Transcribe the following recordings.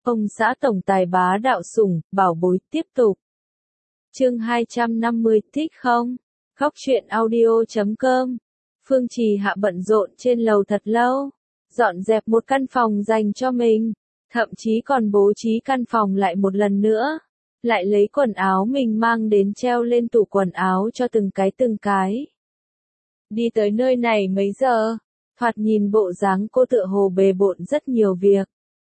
Ông xã tổng tài bá đạo sủng, bảo bối tiếp tục. Chương 250 thích không? Khóc chuyện audio.com. Phương Trì Hạ bận rộn trên lầu thật lâu, dọn dẹp một căn phòng dành cho mình, thậm chí còn bố trí căn phòng lại một lần nữa, lại lấy quần áo mình mang đến treo lên tủ quần áo cho từng cái. Đi tới nơi này mấy giờ, thoạt nhìn bộ dáng cô tựa hồ bề bộn rất nhiều việc.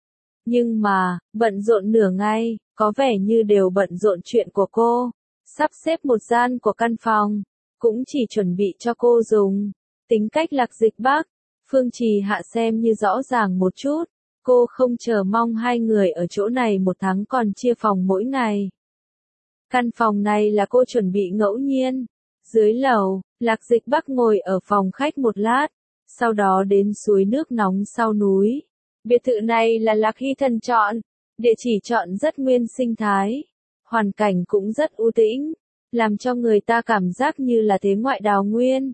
Nhưng mà, bận rộn nửa ngày, có vẻ như đều bận rộn chuyện của cô. Sắp xếp một gian của căn phòng, cũng chỉ chuẩn bị cho cô dùng. Tính cách Lạc Dịch Bắc, Phương Trì Hạ xem như rõ ràng một chút. Cô không chờ mong hai người ở chỗ này một tháng còn chia phòng mỗi ngày. Căn phòng này là cô chuẩn bị ngẫu nhiên. Dưới lầu, Lạc Dịch Bắc ngồi ở phòng khách một lát, sau đó đến suối nước nóng sau núi. Biệt thự này là Lạc Hy Thần chọn, địa chỉ chọn rất nguyên sinh thái, hoàn cảnh cũng rất u tĩnh, làm cho người ta cảm giác như là thế ngoại đào nguyên.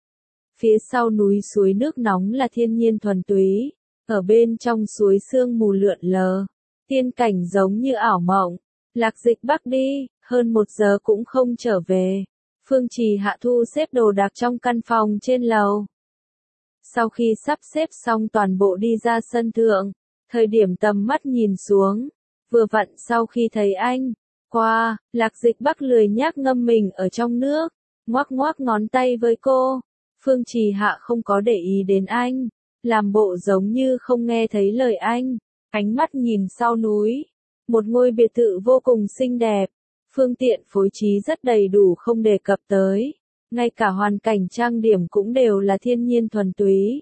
Phía sau núi suối nước nóng là thiên nhiên thuần túy, ở bên trong suối sương mù lượn lờ, tiên cảnh giống như ảo mộng. Lạc Dịch Bắc đi, hơn 1 giờ cũng không trở về. Phương Trì Hạ thu xếp đồ đạc trong căn phòng trên lầu. Sau khi sắp xếp xong toàn bộ đi ra sân thượng, thời điểm tầm mắt nhìn xuống, vừa vặn sau khi thấy anh, qua, Lạc Dịch Bắc lười nhác ngâm mình ở trong nước, ngoắc ngoắc ngón tay với cô. Phương Trì Hạ không có để ý đến anh, làm bộ giống như không nghe thấy lời anh, ánh mắt nhìn sau núi, một ngôi biệt thự vô cùng xinh đẹp, phương tiện phối trí rất đầy đủ không đề cập tới. Ngay cả hoàn cảnh trang điểm cũng đều là thiên nhiên thuần túy.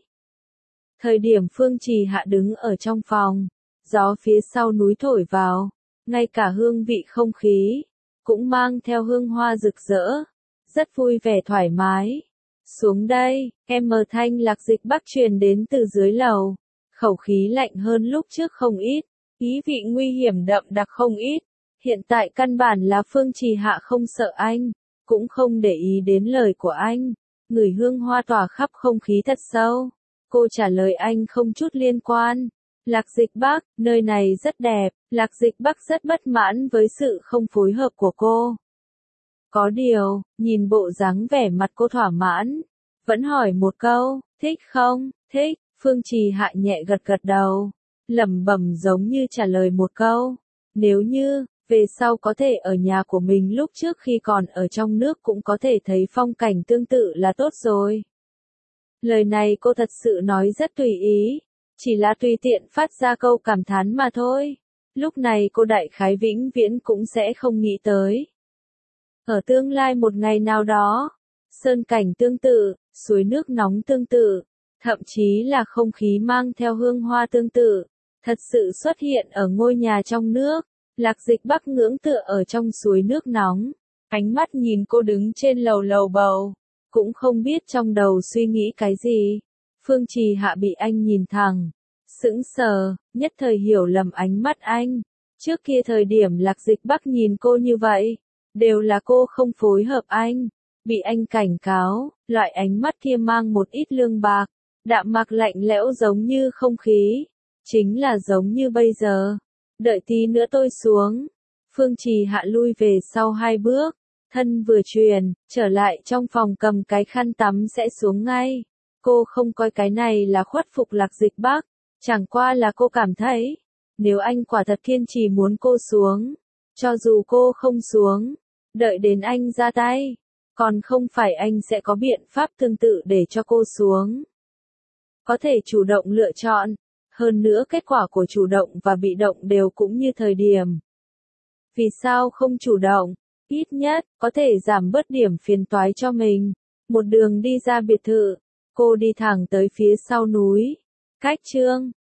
Thời điểm Phương Trì Hạ đứng ở trong phòng, gió phía sau núi thổi vào, ngay cả hương vị không khí, cũng mang theo hương hoa rực rỡ, rất vui vẻ thoải mái. Xuống đây, thanh Lạc Dịch Bắc truyền đến từ dưới lầu, khẩu khí lạnh hơn lúc trước không ít, ý vị nguy hiểm đậm đặc không ít. Hiện tại căn bản là Phương Trì Hạ không sợ anh, cũng không để ý đến lời của anh, ngửi hương hoa tỏa khắp không khí thật sâu. Cô trả lời anh không chút liên quan. Lạc Dịch Bắc, nơi này rất đẹp. Lạc Dịch Bắc rất bất mãn với sự không phối hợp của cô. Có điều, nhìn bộ dáng vẻ mặt cô thỏa mãn, vẫn hỏi một câu, thích không? Thích. Phương Trì Hạ nhẹ gật đầu, lẩm bẩm giống như trả lời một câu. Nếu như về sau có thể ở nhà của mình lúc trước khi còn ở trong nước cũng có thể thấy phong cảnh tương tự là tốt rồi. Lời này cô thật sự nói rất tùy ý, chỉ là tùy tiện phát ra câu cảm thán mà thôi. Lúc này cô đại khái vĩnh viễn cũng sẽ không nghĩ tới. Ở tương lai một ngày nào đó, sơn cảnh tương tự, suối nước nóng tương tự, thậm chí là không khí mang theo hương hoa tương tự, thật sự xuất hiện ở ngôi nhà trong nước. Lạc Dịch Bắc ngưỡng tựa ở trong suối nước nóng, ánh mắt nhìn cô đứng trên lầu bầu, cũng không biết trong đầu suy nghĩ cái gì. Phương Trì Hạ bị anh nhìn thẳng, sững sờ, nhất thời hiểu lầm ánh mắt anh. Trước kia thời điểm Lạc Dịch Bắc nhìn cô như vậy, đều là cô không phối hợp anh, bị anh cảnh cáo, loại ánh mắt kia mang một ít lương bạc, đạm mạc lạnh lẽo giống như không khí, chính là giống như bây giờ. Đợi tí nữa tôi xuống. Phương Trì Hạ lui về sau 2 bước, thân vừa truyền, trở lại trong phòng cầm cái khăn tắm sẽ xuống ngay. Cô không coi cái này là khuất phục Lạc Dịch Bắc, chẳng qua là cô cảm thấy, nếu anh quả thật kiên trì muốn cô xuống, cho dù cô không xuống, đợi đến anh ra tay, còn không phải anh sẽ có biện pháp tương tự để cho cô xuống. Có thể chủ động lựa chọn. Hơn nữa kết quả của chủ động và bị động đều cũng như thời điểm. Vì sao không chủ động? Ít nhất, có thể giảm bớt điểm phiền toái cho mình. Một đường đi ra biệt thự, cô đi thẳng tới phía sau núi. Cách chương